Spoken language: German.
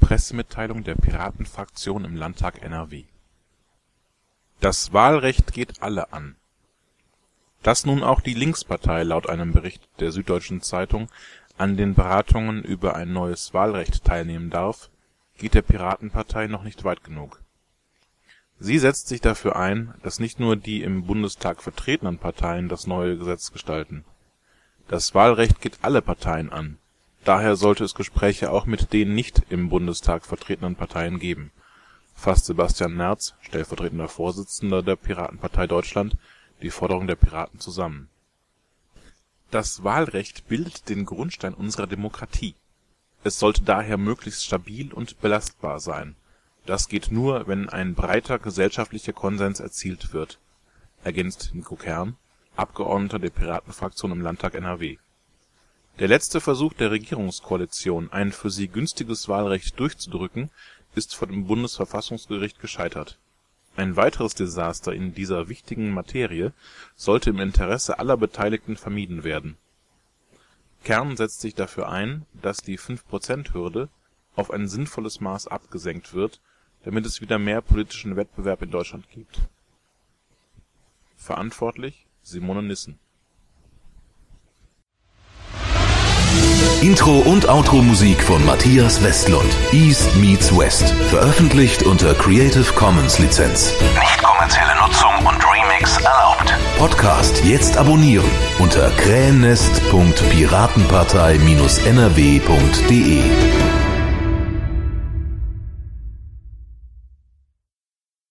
Pressemitteilung der Piratenfraktion im Landtag NRW. Das Wahlrecht geht alle an. Dass nun auch die Linkspartei laut einem Bericht der Süddeutschen Zeitung an den Beratungen über ein neues Wahlrecht teilnehmen darf, geht der Piratenpartei noch nicht weit genug. Sie setzt sich dafür ein, dass nicht nur die im Bundestag vertretenen Parteien das neue Gesetz gestalten. Das Wahlrecht geht alle Parteien an. Daher sollte es Gespräche auch mit den nicht im Bundestag vertretenen Parteien geben, fasst Sebastian Merz, stellvertretender Vorsitzender der Piratenpartei Deutschland, die Forderung der Piraten zusammen. Das Wahlrecht bildet den Grundstein unserer Demokratie. Es sollte daher möglichst stabil und belastbar sein. Das geht nur, wenn ein breiter gesellschaftlicher Konsens erzielt wird, ergänzt Nico Kern, Abgeordneter der Piratenfraktion im Landtag NRW. Der letzte Versuch der Regierungskoalition, ein für sie günstiges Wahlrecht durchzudrücken, ist vor dem Bundesverfassungsgericht gescheitert. Ein weiteres Desaster in dieser wichtigen Materie sollte im Interesse aller Beteiligten vermieden werden. Kern setzt sich dafür ein, dass die 5%-Hürde auf ein sinnvolles Maß abgesenkt wird, damit es wieder mehr politischen Wettbewerb in Deutschland gibt. Verantwortlich Simone Nissen. Intro und Outro-Musik von Matthias Westlund. East meets West. Veröffentlicht unter Creative Commons Lizenz. Nicht kommerzielle Nutzung und Remix erlaubt. Podcast jetzt abonnieren unter krähennest.piratenpartei-nrw.de.